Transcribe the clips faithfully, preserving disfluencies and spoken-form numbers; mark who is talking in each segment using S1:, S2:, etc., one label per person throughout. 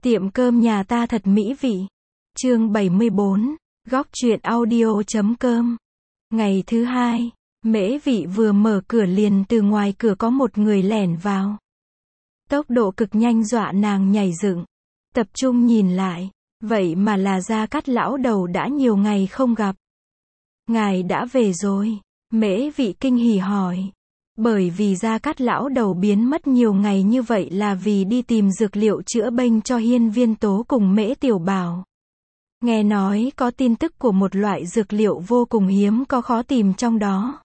S1: Tiệm cơm nhà ta thật mỹ vị. Chương bảy mươi bốn, góc truyện audio chấm com. Ngày thứ hai, Mễ Vị vừa mở cửa liền từ ngoài cửa có một người lẻn vào. Tốc độ cực nhanh dọa nàng nhảy dựng. Tập trung nhìn lại, vậy mà là Gia Cát lão đầu đã nhiều ngày không gặp. Ngài đã về rồi, Mễ Vị kinh hỉ hỏi. Bởi vì Gia Cát lão đầu biến mất nhiều ngày như vậy là vì đi tìm dược liệu chữa bệnh cho Hiên Viên Tố cùng Mễ Tiểu Bảo. Nghe nói có tin tức của một loại dược liệu vô cùng hiếm có khó tìm trong đó.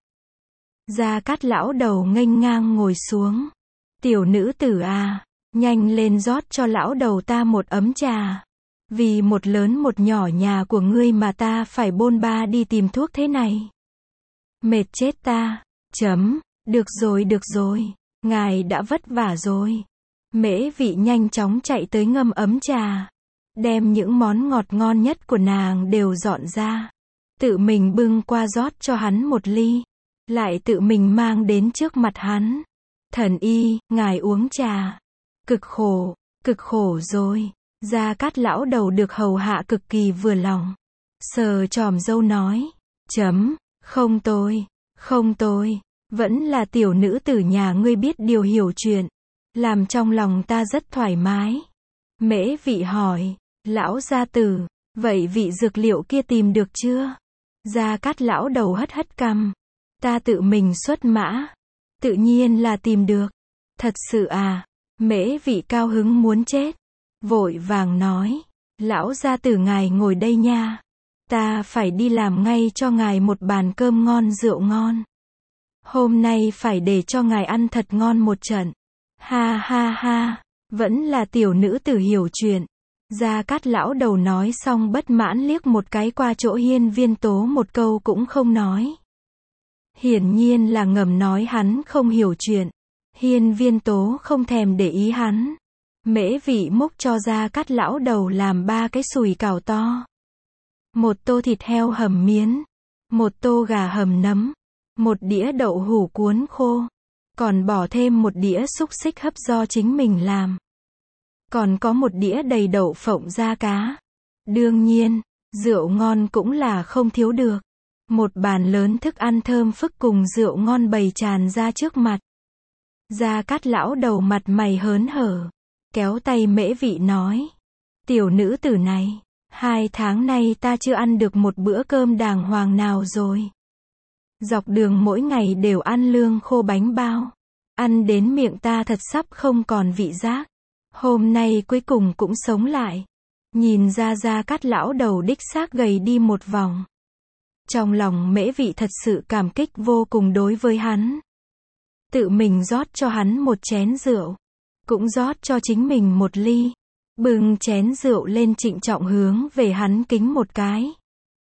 S1: Gia Cát lão đầu nghênh ngang ngồi xuống. Tiểu nữ tử à, nhanh lên rót cho lão đầu ta một ấm trà. Vì một lớn một nhỏ nhà của ngươi mà ta phải bôn ba đi tìm thuốc thế này. Mệt chết ta. Chấm. Được rồi được rồi, ngài đã vất vả rồi. Mễ Vị nhanh chóng chạy tới ngâm ấm trà. Đem những món ngọt ngon nhất của nàng đều dọn ra. Tự mình bưng qua rót cho hắn một ly. Lại tự mình mang đến trước mặt hắn. Thần y, ngài uống trà. Cực khổ, cực khổ rồi. Gia Cát lão đầu được hầu hạ cực kỳ vừa lòng. Sờ chòm râu nói. Chấm, không tôi, không tôi. Vẫn là tiểu nữ tử nhà ngươi biết điều hiểu chuyện. Làm trong lòng ta rất thoải mái. Mễ Vị hỏi. Lão gia tử, vậy vị dược liệu kia tìm được chưa? Gia Cát lão đầu hất hất cằm. Ta tự mình xuất mã. Tự nhiên là tìm được. Thật sự à? Mễ Vị cao hứng muốn chết. Vội vàng nói. Lão gia tử ngài ngồi đây nha. Ta phải đi làm ngay cho ngài một bàn cơm ngon rượu ngon. Hôm nay phải để cho ngài ăn thật ngon một trận. Ha ha ha, vẫn là tiểu nữ tử hiểu chuyện. Gia Cát lão đầu nói xong bất mãn liếc một cái qua chỗ Hiên Viên Tố một câu cũng không nói. Hiển nhiên là ngầm nói hắn không hiểu chuyện. Hiên Viên Tố không thèm để ý hắn. Mễ Vị múc cho Gia Cát lão đầu làm ba cái sùi cảo to. Một tô thịt heo hầm miến. Một tô gà hầm nấm. Một đĩa đậu hũ cuốn khô. Còn bỏ thêm một đĩa xúc xích hấp do chính mình làm. Còn có một đĩa đầy đậu phộng da cá. Đương nhiên, rượu ngon cũng là không thiếu được. Một bàn lớn thức ăn thơm phức cùng rượu ngon bày tràn ra trước mặt. Gia Cát lão đầu mặt mày hớn hở. Kéo tay Mễ Vị nói. Tiểu nữ tử này, hai tháng nay ta chưa ăn được một bữa cơm đàng hoàng nào rồi. Dọc đường mỗi ngày đều ăn lương khô bánh bao. Ăn đến miệng ta thật sắp không còn vị giác. Hôm nay cuối cùng cũng sống lại. Nhìn ra Gia Cát lão đầu đích xác gầy đi một vòng. Trong lòng Mễ Vị thật sự cảm kích vô cùng đối với hắn. Tự mình rót cho hắn một chén rượu. Cũng rót cho chính mình một ly. Bưng chén rượu lên trịnh trọng hướng về hắn kính một cái.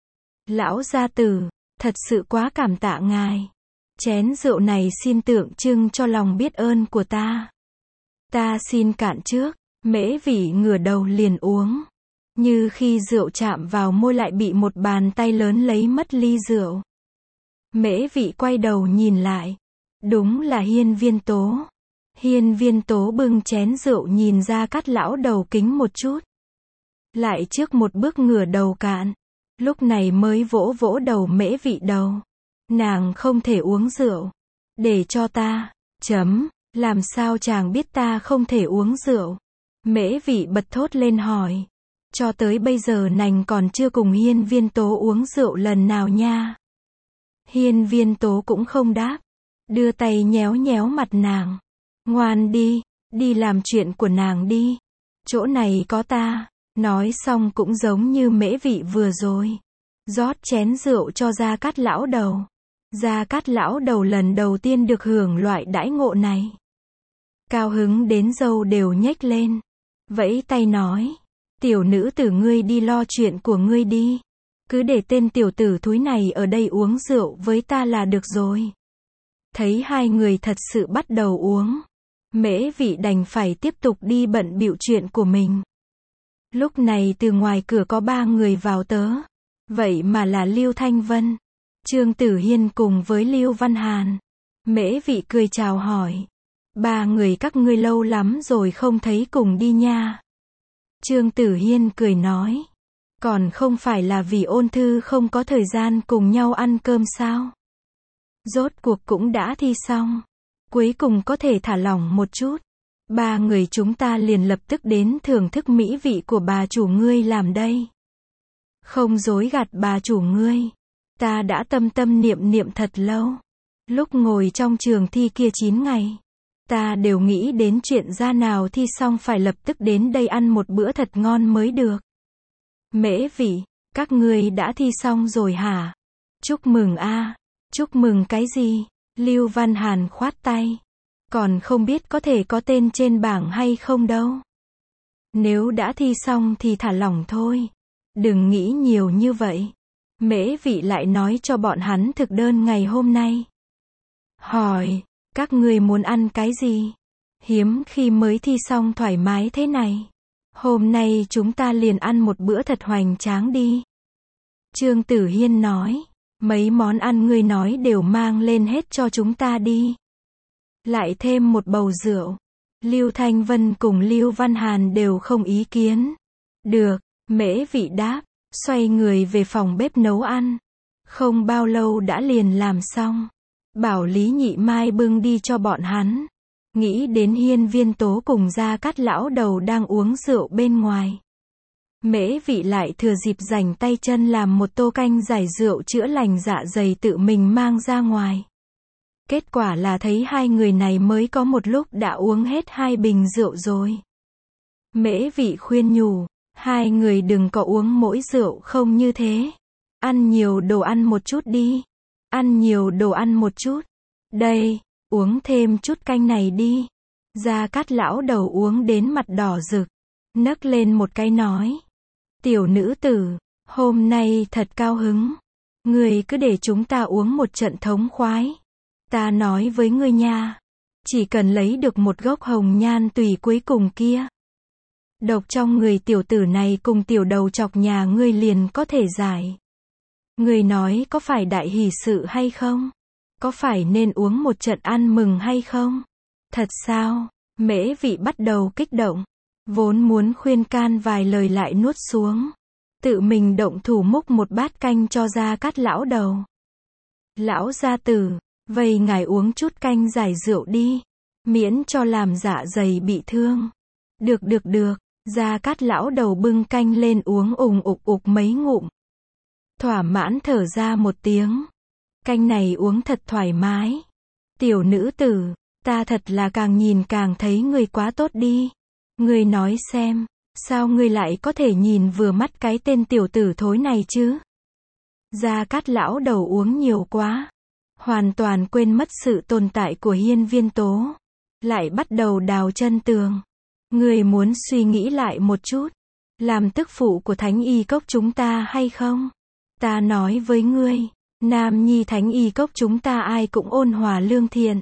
S1: Lão gia tử, thật sự quá cảm tạ ngài. Chén rượu này xin tượng trưng cho lòng biết ơn của ta. Ta xin cạn trước. Mễ Vị ngửa đầu liền uống. Như khi rượu chạm vào môi lại bị một bàn tay lớn lấy mất ly rượu. Mễ Vị quay đầu nhìn lại. Đúng là Hiên Viên Tố. Hiên Viên Tố bưng chén rượu nhìn Gia Cát lão đầu kính một chút. Lại trước một bước ngửa đầu cạn. Lúc này mới vỗ vỗ đầu Mễ Vị đầu. Nàng không thể uống rượu. Để cho ta. Chấm. Làm sao chàng biết ta không thể uống rượu? Mễ Vị bật thốt lên hỏi. Cho tới bây giờ nàng còn chưa cùng Hiên Viên Tố uống rượu lần nào nha. Hiên Viên Tố cũng không đáp. Đưa tay nhéo nhéo mặt nàng. Ngoan đi. Đi làm chuyện của nàng đi. Chỗ này có ta. Nói xong cũng giống như Mễ Vị vừa rồi. Rót chén rượu cho Gia Cát lão đầu. Gia Cát lão đầu lần đầu tiên được hưởng loại đãi ngộ này. Cao hứng đến râu đều nhếch lên. Vẫy tay nói. Tiểu nữ tử ngươi đi lo chuyện của ngươi đi. Cứ để tên tiểu tử thúi này ở đây uống rượu với ta là được rồi. Thấy hai người thật sự bắt đầu uống. Mễ Vị đành phải tiếp tục đi bận bịu chuyện của mình. Lúc này từ ngoài cửa có ba người vào tớ. Vậy mà là Lưu Thanh Vân, Trương Tử Hiên cùng với Lưu Văn Hàn. Mễ Vị cười chào hỏi. Ba người các ngươi lâu lắm rồi không thấy cùng đi nha. Trương Tử Hiên cười nói. Còn không phải là vì ôn thư không có thời gian cùng nhau ăn cơm sao? Rốt cuộc cũng đã thi xong. Cuối cùng có thể thả lỏng một chút. Ba người chúng ta liền lập tức đến thưởng thức mỹ vị của bà chủ ngươi làm đây. Không dối gạt bà chủ ngươi. Ta đã tâm tâm niệm niệm thật lâu. Lúc ngồi trong trường thi kia chín ngày. Ta đều nghĩ đến chuyện ra nào thi xong phải lập tức đến đây ăn một bữa thật ngon mới được. Mễ Vị, các ngươi đã thi xong rồi hả? Chúc mừng a. Chúc mừng cái gì? Lưu Văn Hàn khoát tay. Còn không biết có thể có tên trên bảng hay không đâu. Nếu đã thi xong thì thả lỏng thôi. Đừng nghĩ nhiều như vậy. Mễ Vị lại nói cho bọn hắn thực đơn ngày hôm nay. Hỏi, các ngươi muốn ăn cái gì? Hiếm khi mới thi xong thoải mái thế này. Hôm nay chúng ta liền ăn một bữa thật hoành tráng đi. Trương Tử Hiên nói, mấy món ăn ngươi nói đều mang lên hết cho chúng ta đi. Lại thêm một bầu rượu. Lưu Thanh Vân cùng Lưu Văn Hàn đều không ý kiến. Được, Mễ Vị đáp, xoay người về phòng bếp nấu ăn. Không bao lâu đã liền làm xong. Bảo Lý Nhị Mai bưng đi cho bọn hắn. Nghĩ đến Hiên Viên Tố cùng Gia Cát lão đầu đang uống rượu bên ngoài. Mễ Vị lại thừa dịp rảnh tay chân làm một tô canh giải rượu chữa lành dạ dày tự mình mang ra ngoài. Kết quả là thấy hai người này mới có một lúc đã uống hết hai bình rượu rồi. Mễ Vị khuyên nhủ, hai người đừng có uống mỗi rượu không như thế. Ăn nhiều đồ ăn một chút đi. Ăn nhiều đồ ăn một chút. Đây, uống thêm chút canh này đi. Gia Cát lão đầu uống đến mặt đỏ rực. Nấc lên một cái nói. Tiểu nữ tử, hôm nay thật cao hứng. Ngươi cứ để chúng ta uống một trận thống khoái. Ta nói với ngươi nha. Chỉ cần lấy được một gốc hồng nhan tùy cuối cùng kia. Độc trong người tiểu tử này cùng tiểu đầu chọc nhà ngươi liền có thể giải. Ngươi nói có phải đại hỷ sự hay không? Có phải nên uống một trận ăn mừng hay không? Thật sao? Mễ Vị bắt đầu kích động. Vốn muốn khuyên can vài lời lại nuốt xuống. Tự mình động thủ múc một bát canh cho Gia Cát lão đầu. Lão gia tử, vậy ngài uống chút canh giải rượu đi. Miễn cho làm dạ dày bị thương. Được được được, Gia Cát lão đầu bưng canh lên uống ùng ục ục mấy ngụm. Thỏa mãn thở ra một tiếng. Canh này uống thật thoải mái. Tiểu nữ tử, ta thật là càng nhìn càng thấy ngươi quá tốt đi. Ngươi nói xem, sao ngươi lại có thể nhìn vừa mắt cái tên tiểu tử thối này chứ? Gia Cát lão đầu uống nhiều quá. Hoàn toàn quên mất sự tồn tại của Hiên Viên Tố. Lại bắt đầu đào chân tường. Ngươi muốn suy nghĩ lại một chút. Làm tức phụ của Thánh Y Cốc chúng ta hay không? Ta nói với ngươi, Nam Nhi Thánh Y Cốc chúng ta ai cũng ôn hòa lương thiện.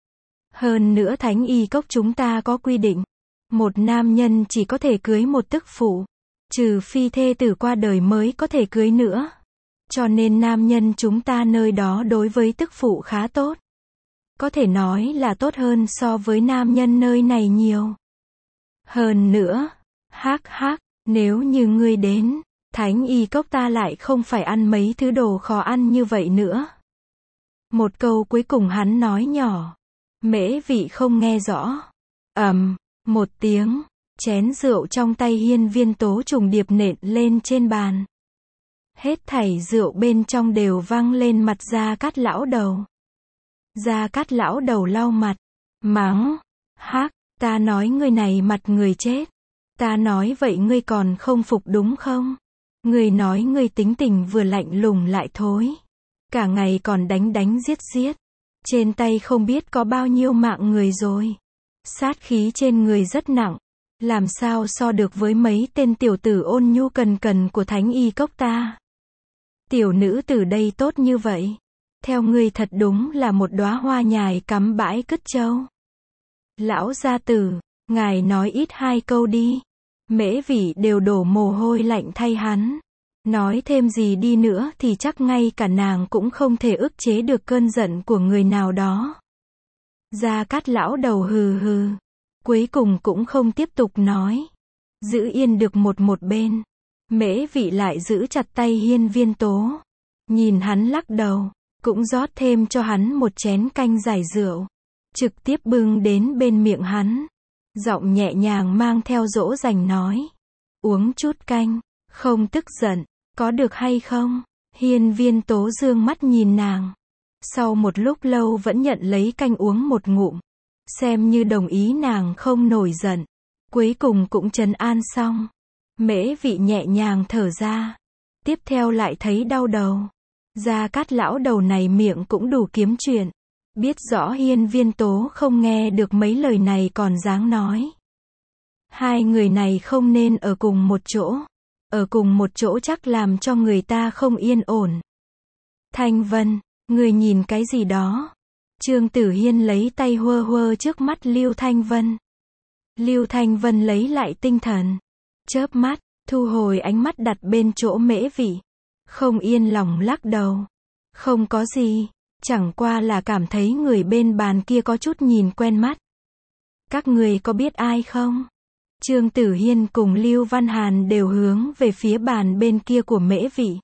S1: Hơn nữa Thánh Y Cốc chúng ta có quy định. Một nam nhân chỉ có thể cưới một tức phụ. Trừ phi thê tử qua đời mới có thể cưới nữa. Cho nên nam nhân chúng ta nơi đó đối với tức phụ khá tốt. Có thể nói là tốt hơn so với nam nhân nơi này nhiều. Hơn nữa, hắc hắc, nếu như ngươi đến, Thánh Y Cốc ta lại không phải ăn mấy thứ đồ khó ăn như vậy nữa. Một câu cuối cùng hắn nói nhỏ. Mễ Vị không nghe rõ. Ầm, một tiếng, chén rượu trong tay Hiên Viên Tố trùng điệp nện lên trên bàn. Hết thảy rượu bên trong đều văng lên mặt Gia Cát lão đầu. Gia Cát lão đầu lau mặt, mắng, hắc, ta nói ngươi này mặt người chết. Ta nói vậy ngươi còn không phục đúng không? Ngươi nói ngươi tính tình vừa lạnh lùng lại thối. Cả ngày còn đánh đánh giết giết. Trên tay không biết có bao nhiêu mạng người rồi. Sát khí trên người rất nặng. Làm sao so được với mấy tên tiểu tử ôn nhu cần cần của Thánh Y Cốc ta? Tiểu nữ tử đây tốt như vậy. Theo ngươi thật đúng là một đóa hoa nhài cắm bãi cứt châu. Lão gia tử, ngài nói ít hai câu đi. Mễ Vị đều đổ mồ hôi lạnh thay hắn. Nói thêm gì đi nữa thì chắc ngay cả nàng cũng không thể ức chế được cơn giận của người nào đó. Gia Cát lão đầu hừ hừ. Cuối cùng cũng không tiếp tục nói. Giữ yên được một một bên. Mễ Vị lại giữ chặt tay Hiên Viên Tố. Nhìn hắn lắc đầu, cũng rót thêm cho hắn một chén canh giải rượu. Trực tiếp bưng đến bên miệng hắn. Giọng nhẹ nhàng mang theo dỗ dành nói. Uống chút canh, không tức giận, có được hay không? Hiên Viên Tố dương mắt nhìn nàng. Sau một lúc lâu vẫn nhận lấy canh uống một ngụm. Xem như đồng ý nàng không nổi giận. Cuối cùng cũng trấn an xong. Mễ Vị nhẹ nhàng thở ra. Tiếp theo lại thấy đau đầu. Gia Cát lão đầu này miệng cũng đủ kiếm chuyện. Biết rõ Hiên Viên Tố không nghe được mấy lời này còn dáng nói. Hai người này không nên ở cùng một chỗ. Ở cùng một chỗ chắc làm cho người ta không yên ổn. Thanh Vân, người nhìn cái gì đó? Trương Tử Hiên lấy tay huơ huơ trước mắt Lưu Thanh Vân. Lưu Thanh Vân lấy lại tinh thần. Chớp mắt, thu hồi ánh mắt đặt bên chỗ Mễ Vị. Không yên lòng lắc đầu. Không có gì, chẳng qua là cảm thấy người bên bàn kia có chút nhìn quen mắt. Các người có biết ai không? Trương Tử Hiên cùng Lưu Văn Hàn đều hướng về phía bàn bên kia của Mễ Vị.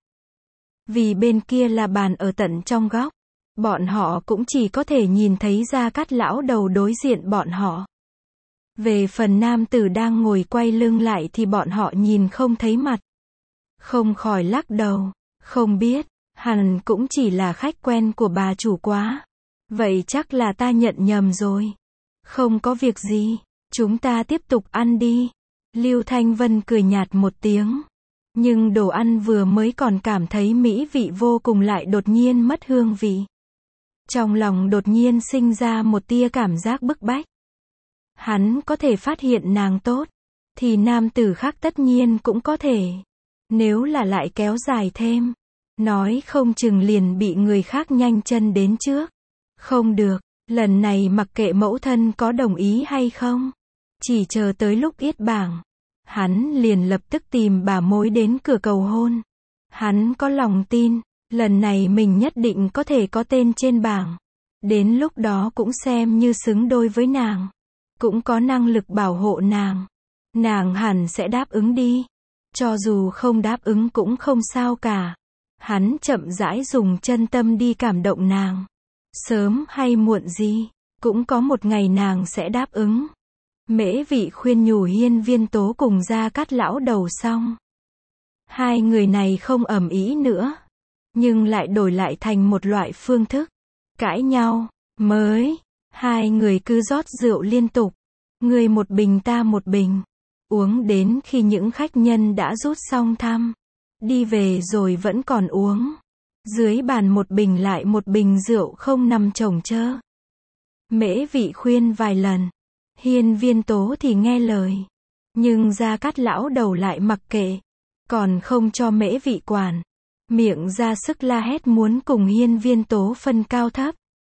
S1: Vì bên kia là bàn ở tận trong góc. Bọn họ cũng chỉ có thể nhìn thấy Gia Cát lão đầu đối diện bọn họ. Về phần nam tử đang ngồi quay lưng lại thì bọn họ nhìn không thấy mặt. Không khỏi lắc đầu. Không biết, hẳn cũng chỉ là khách quen của bà chủ quá. Vậy chắc là ta nhận nhầm rồi. Không có việc gì, chúng ta tiếp tục ăn đi. Lưu Thanh Vân cười nhạt một tiếng. Nhưng đồ ăn vừa mới còn cảm thấy mỹ vị vô cùng lại đột nhiên mất hương vị. Trong lòng đột nhiên sinh ra một tia cảm giác bức bách. Hắn có thể phát hiện nàng tốt, thì nam tử khác tất nhiên cũng có thể. Nếu là lại kéo dài thêm, nói không chừng liền bị người khác nhanh chân đến trước. Không được, lần này mặc kệ mẫu thân có đồng ý hay không, chỉ chờ tới lúc yết bảng, hắn liền lập tức tìm bà mối đến cửa cầu hôn. Hắn có lòng tin, lần này mình nhất định có thể có tên trên bảng. Đến lúc đó cũng xem như xứng đôi với nàng, cũng có năng lực bảo hộ nàng. Nàng hẳn sẽ đáp ứng đi. Cho dù không đáp ứng cũng không sao cả. Hắn chậm rãi dùng chân tâm đi cảm động nàng. Sớm hay muộn gì, cũng có một ngày nàng sẽ đáp ứng. Mễ Vị khuyên nhủ Hiên Viên Tố cùng Gia Cát lão đầu xong. Hai người này không ầm ĩ nữa, nhưng lại đổi lại thành một loại phương thức cãi nhau mới. Hai người cứ rót rượu liên tục, người một bình ta một bình, uống đến khi những khách nhân đã rút xong thăm, đi về rồi vẫn còn uống. Dưới bàn một bình lại một bình rượu không nằm chồng chơ. Mễ Vị khuyên vài lần, Hiên Viên Tố thì nghe lời, nhưng Gia Cát lão đầu lại mặc kệ, còn không cho Mễ Vị quản, miệng ra sức la hét muốn cùng Hiên Viên Tố phân cao thấp.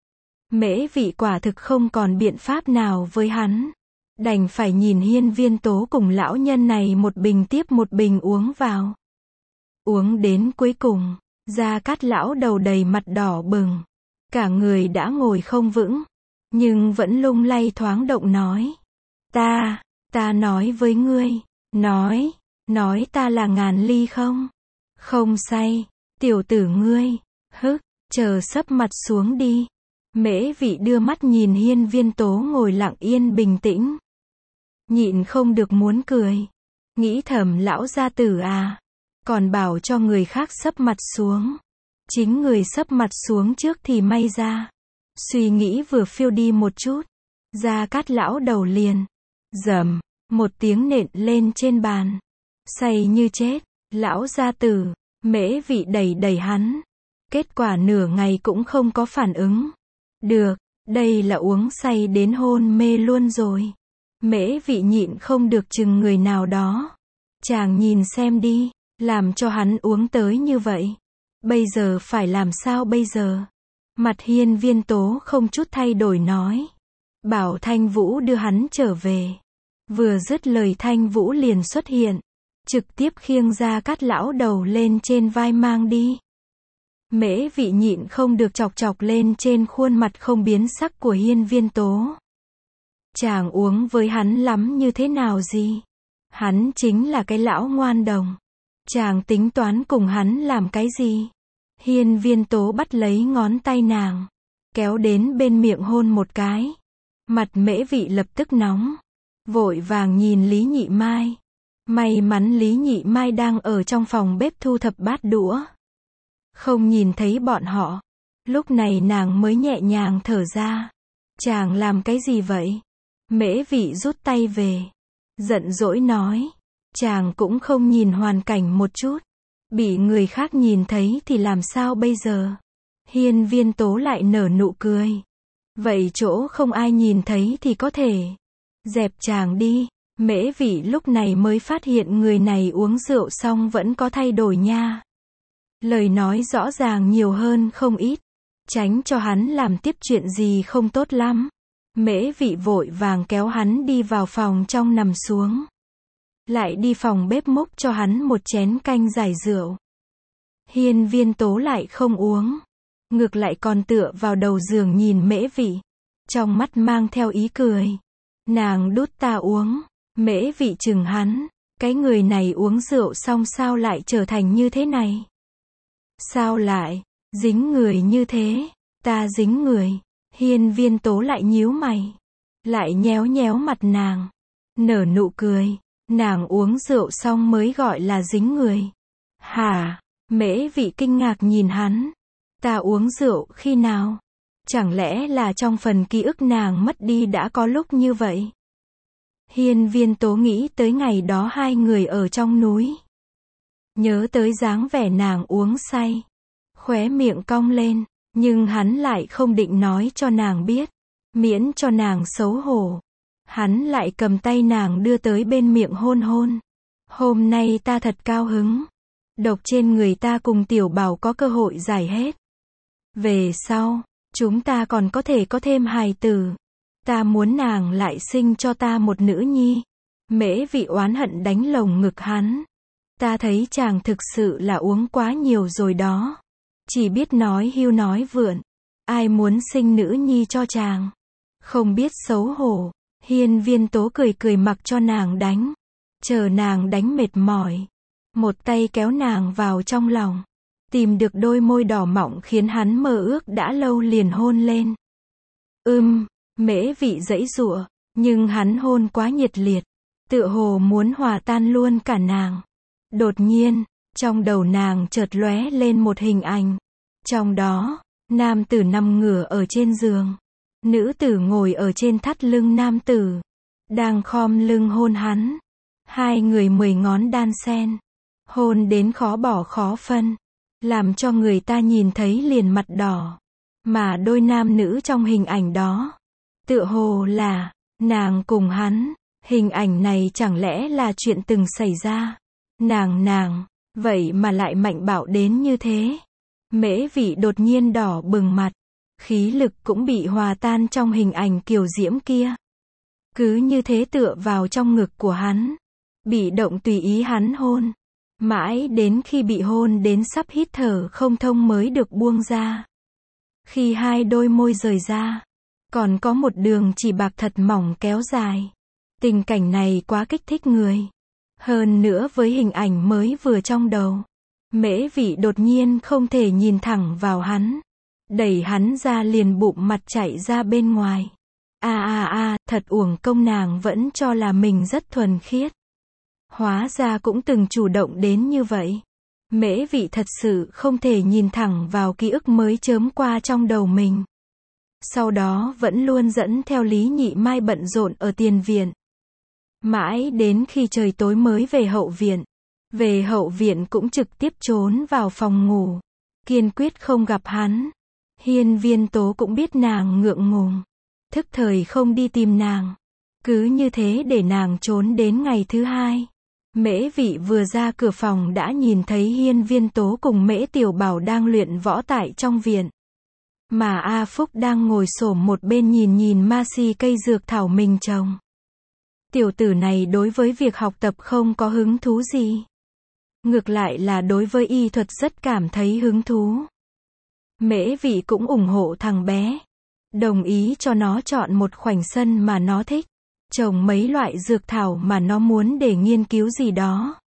S1: Mễ Vị quả thực không còn biện pháp nào với hắn, đành phải nhìn Hiên Viên Tố cùng lão nhân này một bình tiếp một bình uống vào. Uống đến cuối cùng, Gia Cát lão đầu đầy mặt đỏ bừng, cả người đã ngồi không vững, nhưng vẫn lung lay thoáng động nói. Ta, ta nói với ngươi, nói, nói ta là ngàn ly không? Không say, tiểu tử ngươi, hức, chờ sấp mặt xuống đi. Mễ Vị đưa mắt nhìn Hiên Viên Tố ngồi lặng yên bình tĩnh. Nhịn không được muốn cười. Nghĩ thầm lão gia tử à, còn bảo cho người khác sấp mặt xuống. Chính người sấp mặt xuống trước thì may ra. Suy nghĩ vừa phiêu đi một chút, Gia Cát lão đầu liền, rầm, một tiếng nện lên trên bàn. Say như chết, lão gia tử. Mễ Vị đẩy đẩy hắn. Kết quả nửa ngày cũng không có phản ứng. Được, đây là uống say đến hôn mê luôn rồi. Mễ Vị nhịn không được chừng người nào đó. Chàng nhìn xem đi, làm cho hắn uống tới như vậy. Bây giờ phải làm sao bây giờ? Mặt Hiên Viên Tố không chút thay đổi nói. Bảo Thanh Vũ đưa hắn trở về. Vừa dứt lời Thanh Vũ liền xuất hiện. Trực tiếp khiêng Gia Cát lão đầu lên trên vai mang đi. Mễ Vị nhịn không được chọc chọc lên trên khuôn mặt không biến sắc của Hiên Viên Tố. Chàng uống với hắn lắm như thế nào gì? Hắn chính là cái lão ngoan đồng. Chàng tính toán cùng hắn làm cái gì? Hiên Viên Tố bắt lấy ngón tay nàng, kéo đến bên miệng hôn một cái. Mặt Mễ Vị lập tức nóng, vội vàng nhìn Lý Nhị Mai. May mắn Lý Nhị Mai đang ở trong phòng bếp thu thập bát đũa, không nhìn thấy bọn họ. Lúc này nàng mới nhẹ nhàng thở ra. Chàng làm cái gì vậy? Mễ Vị rút tay về, giận dỗi nói. Chàng cũng không nhìn hoàn cảnh một chút. Bị người khác nhìn thấy thì làm sao bây giờ? Hiên Viên Tố lại nở nụ cười. Vậy chỗ không ai nhìn thấy thì có thể dẹp chàng đi. Mễ Vị lúc này mới phát hiện người này uống rượu xong vẫn có thay đổi nha. Lời nói rõ ràng nhiều hơn không ít, tránh cho hắn làm tiếp chuyện gì không tốt lắm. Mễ Vị vội vàng kéo hắn đi vào phòng trong nằm xuống. Lại đi phòng bếp múc cho hắn một chén canh giải rượu. Hiên Viên Tố lại không uống, ngược lại còn tựa vào đầu giường nhìn Mễ Vị, trong mắt mang theo ý cười. Nàng đút ta uống. Mễ Vị chừng hắn, cái người này uống rượu xong sao lại trở thành như thế này? Sao lại dính người như thế? Ta dính người. Hiên Viên Tố lại nhíu mày, lại nhéo nhéo mặt nàng, nở nụ cười. Nàng uống rượu xong mới gọi là dính người. Hả? Mễ Vị kinh ngạc nhìn hắn. Ta uống rượu khi nào? Chẳng lẽ là trong phần ký ức nàng mất đi đã có lúc như vậy? Hiên Viên Tố nghĩ tới ngày đó hai người ở trong núi. Nhớ tới dáng vẻ nàng uống say, khóe miệng cong lên, nhưng hắn lại không định nói cho nàng biết, miễn cho nàng xấu hổ. Hắn lại cầm tay nàng đưa tới bên miệng hôn hôn. Hôm nay ta thật cao hứng. Độc trên người ta cùng Tiểu Bảo có cơ hội giải hết. Về sau, chúng ta còn có thể có thêm hài tử. Ta muốn nàng lại sinh cho ta một nữ nhi. Mễ Vị oán hận đánh lồng ngực hắn. Ta thấy chàng thực sự là uống quá nhiều rồi đó. Chỉ biết nói hưu nói vượn. Ai muốn sinh nữ nhi cho chàng? Không biết xấu hổ. Hiên Viên Tố cười cười mặc cho nàng đánh. Chờ nàng đánh mệt mỏi, một tay kéo nàng vào trong lòng. Tìm được đôi môi đỏ mọng khiến hắn mơ ước đã lâu liền hôn lên. Ưm, Mễ Vị giãy giụa, nhưng hắn hôn quá nhiệt liệt, tựa hồ muốn hòa tan luôn cả nàng. Đột nhiên, trong đầu nàng chợt lóe lên một hình ảnh. Trong đó, nam tử nằm ngửa ở trên giường, nữ tử ngồi ở trên thắt lưng nam tử, đang khom lưng hôn hắn. Hai người mười ngón đan xen, hôn đến khó bỏ khó phân, làm cho người ta nhìn thấy liền mặt đỏ. Mà đôi nam nữ trong hình ảnh đó, tựa hồ là nàng cùng hắn. Hình ảnh này chẳng lẽ là chuyện từng xảy ra? Nàng nàng, vậy mà lại mạnh bạo đến như thế. Mễ Vị đột nhiên đỏ bừng mặt, khí lực cũng bị hòa tan trong hình ảnh kiều diễm kia. Cứ như thế tựa vào trong ngực của hắn, bị động tùy ý hắn hôn, mãi đến khi bị hôn đến sắp hít thở không thông mới được buông ra. Khi hai đôi môi rời ra, còn có một đường chỉ bạc thật mỏng kéo dài. Tình cảnh này quá kích thích người. Hơn nữa với hình ảnh mới vừa trong đầu, Mễ Vị đột nhiên không thể nhìn thẳng vào hắn, đẩy hắn ra liền bụng mặt chạy ra bên ngoài. A a a, thật uổng công nàng vẫn cho là mình rất thuần khiết. Hóa ra cũng từng chủ động đến như vậy. Mễ Vị thật sự không thể nhìn thẳng vào ký ức mới chớm qua trong đầu mình. Sau đó vẫn luôn dẫn theo Lý Nhị Mai bận rộn ở tiền viện. Mãi đến khi trời tối mới về hậu viện. Về hậu viện cũng trực tiếp trốn vào phòng ngủ, kiên quyết không gặp hắn. Hiên Viên Tố cũng biết nàng ngượng ngùng, thức thời không đi tìm nàng. Cứ như thế để nàng trốn đến ngày thứ hai. Mễ Vị vừa ra cửa phòng đã nhìn thấy Hiên Viên Tố cùng Mễ Tiểu Bảo đang luyện võ tại trong viện. Mà A Phúc đang ngồi xổm một bên nhìn nhìn ma si cây dược thảo mình trồng. Tiểu tử này đối với việc học tập không có hứng thú gì. Ngược lại là đối với y thuật rất cảm thấy hứng thú. Mễ Vị cũng ủng hộ thằng bé, đồng ý cho nó chọn một khoảnh sân mà nó thích. trồng mấy loại dược thảo mà nó muốn để nghiên cứu gì đó.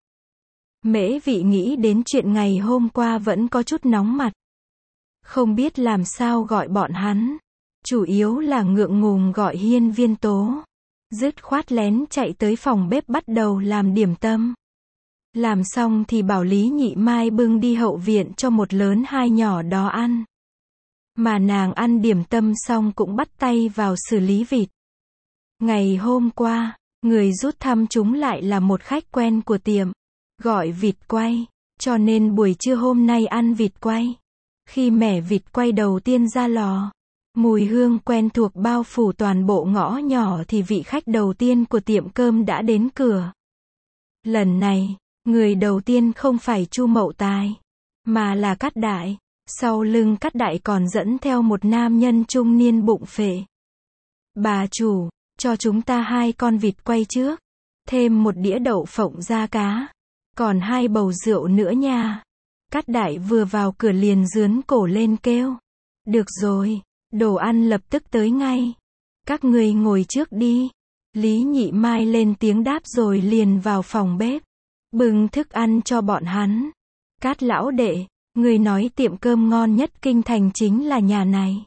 S1: Mễ Vị nghĩ đến chuyện ngày hôm qua vẫn có chút nóng mặt. Không biết làm sao gọi bọn hắn. Chủ yếu là ngượng ngùng gọi Hiên Viên Tố. Dứt khoát lén chạy tới phòng bếp bắt đầu làm điểm tâm. Làm xong thì bảo Lý Nhị Mai bưng đi hậu viện cho một lớn hai nhỏ đó ăn. Mà nàng ăn điểm tâm xong cũng bắt tay vào xử lý vịt. Ngày hôm qua, người rút thăm chúng lại là một khách quen của tiệm, gọi vịt quay, cho nên buổi trưa hôm nay ăn vịt quay. Khi mẻ vịt quay đầu tiên ra lò, mùi hương quen thuộc bao phủ toàn bộ ngõ nhỏ thì vị khách đầu tiên của tiệm cơm đã đến cửa. Lần này, người đầu tiên không phải Chu Mậu Tài, mà là Cát Đại. Sau lưng Cát Đại còn dẫn theo một nam nhân trung niên bụng phệ. Bà chủ, cho chúng ta hai con vịt quay trước, thêm một đĩa đậu phộng da cá, còn hai bầu rượu nữa nha. Cát Đại vừa vào cửa liền dướn cổ lên kêu. Được rồi, đồ ăn lập tức tới ngay. Các người ngồi trước đi. Lý Nhị Mai lên tiếng đáp rồi liền vào phòng bếp, bưng thức ăn cho bọn hắn. Cát lão đệ, người nói tiệm cơm ngon nhất kinh thành chính là nhà này.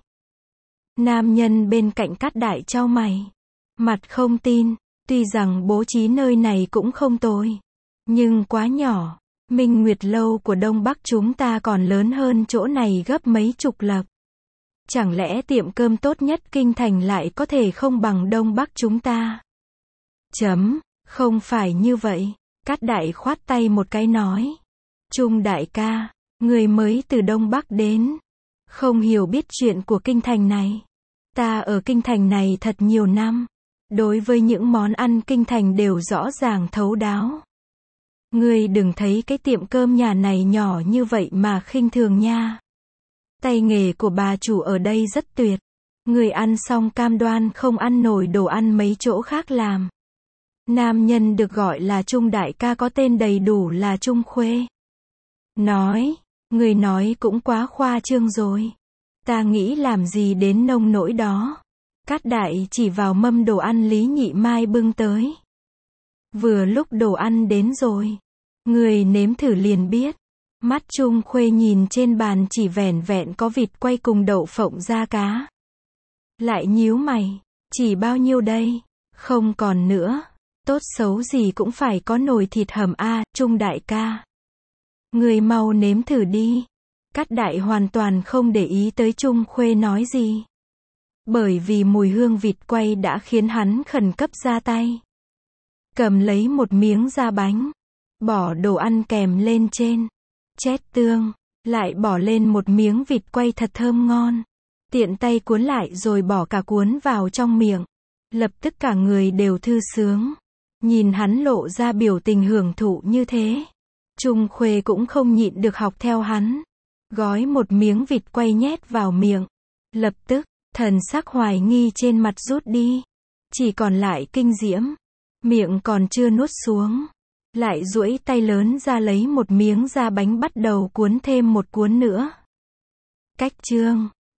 S1: Nam nhân bên cạnh Cát Đại chau mày, mặt không tin, tuy rằng bố trí nơi này cũng không tồi, nhưng quá nhỏ. Minh Nguyệt Lâu của Đông Bắc chúng ta còn lớn hơn chỗ này gấp mấy chục lần. Chẳng lẽ tiệm cơm tốt nhất kinh thành lại có thể không bằng Đông Bắc chúng ta? Chấm, không phải như vậy. Cát Đại khoát tay một cái nói. Trung đại ca, người mới từ Đông Bắc đến, không hiểu biết chuyện của kinh thành này. Ta ở kinh thành này thật nhiều năm, đối với những món ăn kinh thành đều rõ ràng thấu đáo. Ngươi đừng thấy cái tiệm cơm nhà này nhỏ như vậy mà khinh thường nha. Tay nghề của bà chủ ở đây rất tuyệt. Người ăn xong cam đoan không ăn nổi đồ ăn mấy chỗ khác làm. Nam nhân được gọi là Trung đại ca có tên đầy đủ là Trung Khuê. Nói, người nói cũng quá khoa trương rồi. Ta nghĩ làm gì đến nông nỗi đó. Cát Đại chỉ vào mâm đồ ăn Lý Nhị Mai bưng tới. Vừa lúc đồ ăn đến rồi, người nếm thử liền biết. Mắt Trung Khuê nhìn trên bàn chỉ vẻn vẹn có vịt quay cùng đậu phộng da cá. Lại nhíu mày, chỉ bao nhiêu đây? Không còn nữa. Tốt xấu gì cũng phải có nồi thịt hầm a, Trung đại ca. Người mau nếm thử đi. Cát Đại hoàn toàn không để ý tới Trung Khuê nói gì. Bởi vì mùi hương vịt quay đã khiến hắn khẩn cấp ra tay. Cầm lấy một miếng da bánh, bỏ đồ ăn kèm lên trên, chét tương, lại bỏ lên một miếng vịt quay thật thơm ngon. Tiện tay cuốn lại rồi bỏ cả cuốn vào trong miệng. Lập tức cả người đều thư sướng. Nhìn hắn lộ ra biểu tình hưởng thụ như thế, Trung Khuê cũng không nhịn được học theo hắn. Gói một miếng vịt quay nhét vào miệng. Lập tức, thần sắc hoài nghi trên mặt rút đi. Chỉ còn lại kinh diễm. Miệng còn chưa nuốt xuống, lại duỗi tay lớn ra lấy một miếng da bánh bắt đầu cuốn thêm một cuốn nữa. Cách chương